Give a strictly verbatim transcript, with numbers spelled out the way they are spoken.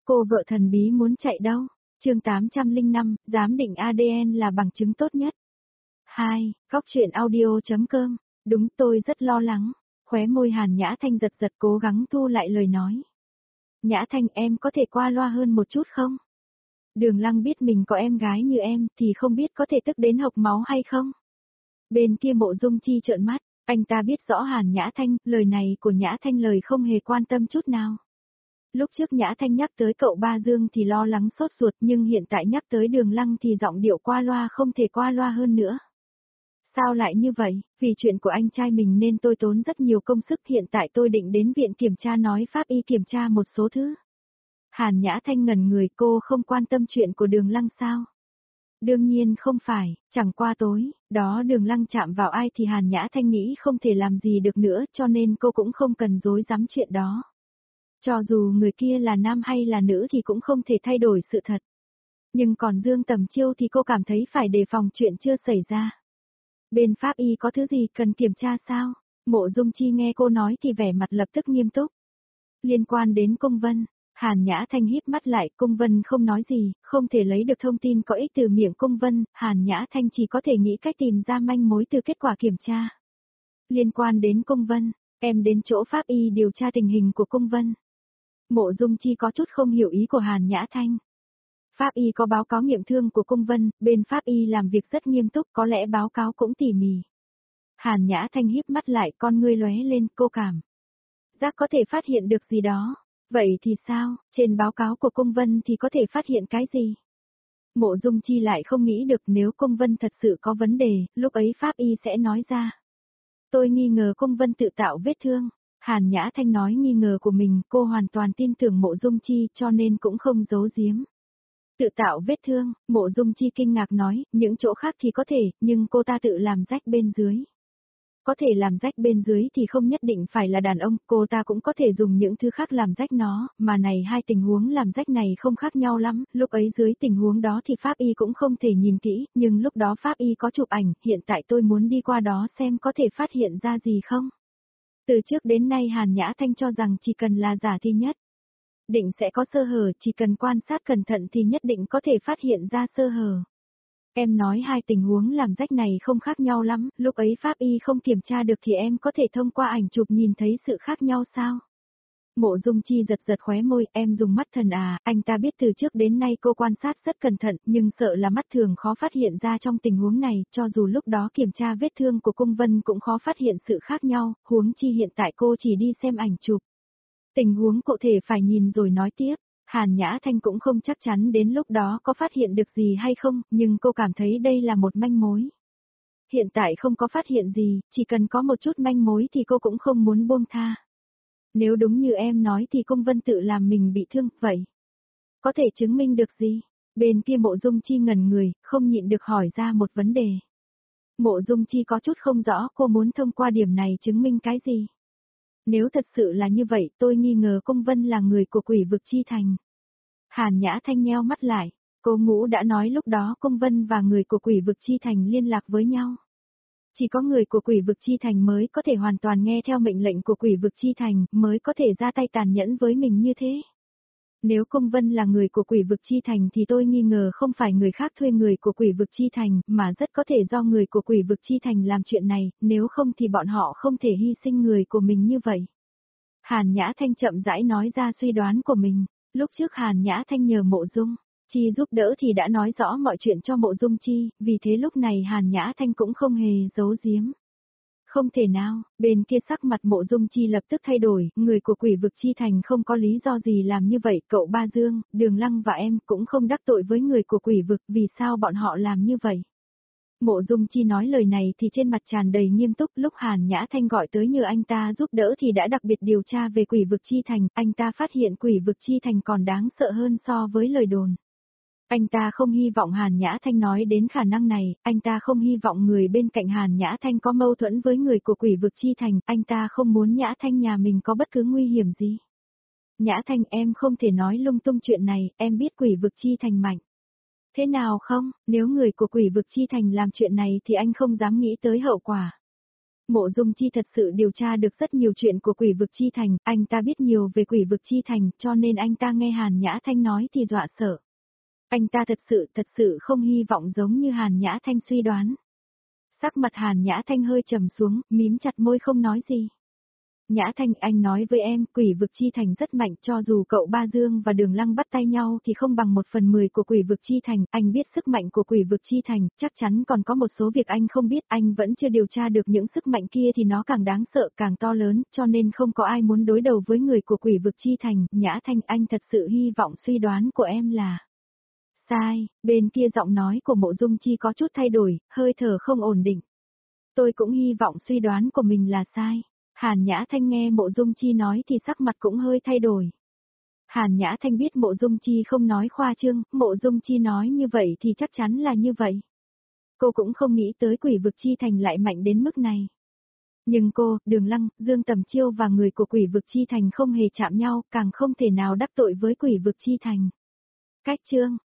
Cô vợ thần bí muốn chạy đâu? Chương tám trăm lẻ năm, giám định a đê en là bằng chứng tốt nhất. hai. Góc truyện audio chấm com. Đúng, tôi rất lo lắng. Khóe môi Hàn Nhã Thanh giật giật cố gắng thu lại lời nói. Nhã Thanh, em có thể qua loa hơn một chút không? Đường Lăng biết mình có em gái như em thì không biết có thể tức đến hộc máu hay không? Bên kia Mộ Dung Chi trợn mắt, anh ta biết rõ Hàn Nhã Thanh, lời này của Nhã Thanh lời không hề quan tâm chút nào. Lúc trước Nhã Thanh nhắc tới cậu Ba Dương thì lo lắng sốt ruột, nhưng hiện tại nhắc tới Đường Lăng thì giọng điệu qua loa không thể qua loa hơn nữa. Sao lại như vậy? Vì chuyện của anh trai mình nên tôi tốn rất nhiều công sức, hiện tại tôi định đến viện kiểm tra nói pháp y kiểm tra một số thứ. Hàn Nhã Thanh ngẩn người, cô không quan tâm chuyện của Đường Lăng sao? Đương nhiên không phải, chẳng qua tối, đó Đường Lăng chạm vào ai thì Hàn Nhã Thanh nghĩ không thể làm gì được nữa, cho nên cô cũng không cần dối dám chuyện đó. Cho dù người kia là nam hay là nữ thì cũng không thể thay đổi sự thật. Nhưng còn Dương Tầm Chiêu thì cô cảm thấy phải đề phòng chuyện chưa xảy ra. Bên pháp y có thứ gì cần kiểm tra sao? Mộ Dung Chi nghe cô nói thì vẻ mặt lập tức nghiêm túc. Liên quan đến Cung Vân, Hàn Nhã Thanh híp mắt lại, Cung Vân không nói gì, không thể lấy được thông tin có ích từ miệng Cung Vân, Hàn Nhã Thanh chỉ có thể nghĩ cách tìm ra manh mối từ kết quả kiểm tra. Liên quan đến Cung Vân, em đến chỗ pháp y điều tra tình hình của Cung Vân. Mộ Dung Chi có chút không hiểu ý của Hàn Nhã Thanh. Pháp y có báo cáo nghiệm thương của Cung Vân, bên pháp y làm việc rất nghiêm túc, có lẽ báo cáo cũng tỉ mỉ. Hàn Nhã Thanh híp mắt lại, con ngươi lóe lên, cô cảm giác có thể phát hiện được gì đó. Vậy thì sao, trên báo cáo của Cung Vân thì có thể phát hiện cái gì? Mộ Dung Chi lại không nghĩ được, nếu Cung Vân thật sự có vấn đề, lúc ấy pháp y sẽ nói ra. Tôi nghi ngờ Cung Vân tự tạo vết thương. Hàn Nhã Thanh nói nghi ngờ của mình, cô hoàn toàn tin tưởng Mộ Dung Chi cho nên cũng không giấu giếm. Tự tạo vết thương, Mộ Dung Chi kinh ngạc nói, những chỗ khác thì có thể, nhưng cô ta tự làm rách bên dưới. Có thể làm rách bên dưới thì không nhất định phải là đàn ông, cô ta cũng có thể dùng những thứ khác làm rách nó, mà này hai tình huống làm rách này không khác nhau lắm, lúc ấy dưới tình huống đó thì pháp y cũng không thể nhìn kỹ, nhưng lúc đó pháp y có chụp ảnh, hiện tại tôi muốn đi qua đó xem có thể phát hiện ra gì không. Từ trước đến nay Hàn Nhã Thanh cho rằng chỉ cần là giả thì nhất định sẽ có sơ hở, chỉ cần quan sát cẩn thận thì nhất định có thể phát hiện ra sơ hở. Em nói hai tình huống làm rách này không khác nhau lắm, lúc ấy pháp y không kiểm tra được thì em có thể thông qua ảnh chụp nhìn thấy sự khác nhau sao? Mộ Dung Chi giật giật khóe môi, em dùng mắt thần à, anh ta biết từ trước đến nay cô quan sát rất cẩn thận, nhưng sợ là mắt thường khó phát hiện ra trong tình huống này, cho dù lúc đó kiểm tra vết thương của Cung Vân cũng khó phát hiện sự khác nhau, huống chi hiện tại cô chỉ đi xem ảnh chụp. Tình huống cụ thể phải nhìn rồi nói tiếp. Hàn Nhã Thanh cũng không chắc chắn đến lúc đó có phát hiện được gì hay không, nhưng cô cảm thấy đây là một manh mối. Hiện tại không có phát hiện gì, chỉ cần có một chút manh mối thì cô cũng không muốn buông tha. Nếu đúng như em nói thì Cung Vân tự làm mình bị thương, vậy có thể chứng minh được gì? Bên kia Mộ Dung Chi ngẩn người, không nhịn được hỏi ra một vấn đề. Mộ Dung Chi có chút không rõ cô muốn thông qua điểm này chứng minh cái gì? Nếu thật sự là như vậy, tôi nghi ngờ Cung Vân là người của Quỷ Vực Chi Thành. Hàn Nhã Thanh nheo mắt lại, cô Ngũ đã nói lúc đó Cung Vân và người của Quỷ Vực Chi Thành liên lạc với nhau. Chỉ có người của Quỷ Vực Chi Thành mới có thể hoàn toàn nghe theo mệnh lệnh của Quỷ Vực Chi Thành, mới có thể ra tay tàn nhẫn với mình như thế. Nếu Cung Vân là người của Quỷ Vực Chi Thành thì tôi nghi ngờ không phải người khác thuê người của Quỷ Vực Chi Thành, mà rất có thể do người của Quỷ Vực Chi Thành làm chuyện này, nếu không thì bọn họ không thể hy sinh người của mình như vậy. Hàn Nhã Thanh chậm rãi nói ra suy đoán của mình, lúc trước Hàn Nhã Thanh nhờ Mộ Dung Chi giúp đỡ thì đã nói rõ mọi chuyện cho Mộ Dung Chi, vì thế lúc này Hàn Nhã Thanh cũng không hề giấu giếm. Không thể nào, bên kia sắc mặt Mộ Dung Chi lập tức thay đổi, người của Quỷ Vực Chi Thành không có lý do gì làm như vậy, cậu Ba Dương, Đường Lăng và em cũng không đắc tội với người của Quỷ Vực, vì sao bọn họ làm như vậy? Mộ Dung Chi nói lời này thì trên mặt tràn đầy nghiêm túc, lúc Hàn Nhã Thanh gọi tới nhờ anh ta giúp đỡ thì đã đặc biệt điều tra về Quỷ Vực Chi Thành, anh ta phát hiện Quỷ Vực Chi Thành còn đáng sợ hơn so với lời đồn. Anh ta không hy vọng Hàn Nhã Thanh nói đến khả năng này, anh ta không hy vọng người bên cạnh Hàn Nhã Thanh có mâu thuẫn với người của Quỷ Vực Chi Thành, anh ta không muốn Nhã Thanh nhà mình có bất cứ nguy hiểm gì. Nhã Thanh, em không thể nói lung tung chuyện này, em biết Quỷ Vực Chi Thành mạnh. Thế nào không, nếu người của Quỷ Vực Chi Thành làm chuyện này thì anh không dám nghĩ tới hậu quả. Mộ Dung Chi thật sự điều tra được rất nhiều chuyện của Quỷ Vực Chi Thành, anh ta biết nhiều về Quỷ Vực Chi Thành, cho nên anh ta nghe Hàn Nhã Thanh nói thì dọa sợ. Anh ta thật sự, thật sự không hy vọng giống như Hàn Nhã Thanh suy đoán. Sắc mặt Hàn Nhã Thanh hơi trầm xuống, mím chặt môi không nói gì. Nhã Thanh, anh nói với em, Quỷ Vực Chi Thành rất mạnh, cho dù cậu Ba Dương và Đường Lăng bắt tay nhau thì không bằng một phần mười của Quỷ Vực Chi Thành, anh biết sức mạnh của Quỷ Vực Chi Thành, chắc chắn còn có một số việc anh không biết, anh vẫn chưa điều tra được những sức mạnh kia thì nó càng đáng sợ, càng to lớn, cho nên không có ai muốn đối đầu với người của Quỷ Vực Chi Thành. Nhã Thanh, anh thật sự hy vọng suy đoán của em là sai. Bên kia giọng nói của Mộ Dung Chi có chút thay đổi, hơi thở không ổn định. Tôi cũng hy vọng suy đoán của mình là sai. Hàn Nhã Thanh nghe Mộ Dung Chi nói thì sắc mặt cũng hơi thay đổi. Hàn Nhã Thanh biết Mộ Dung Chi không nói khoa trương, Mộ Dung Chi nói như vậy thì chắc chắn là như vậy. Cô cũng không nghĩ tới Quỷ Vực Chi Thành lại mạnh đến mức này. Nhưng cô, Đường Lăng, Dương Tầm Chiêu và người của Quỷ Vực Chi Thành không hề chạm nhau, càng không thể nào đắc tội với Quỷ Vực Chi Thành. Cách chương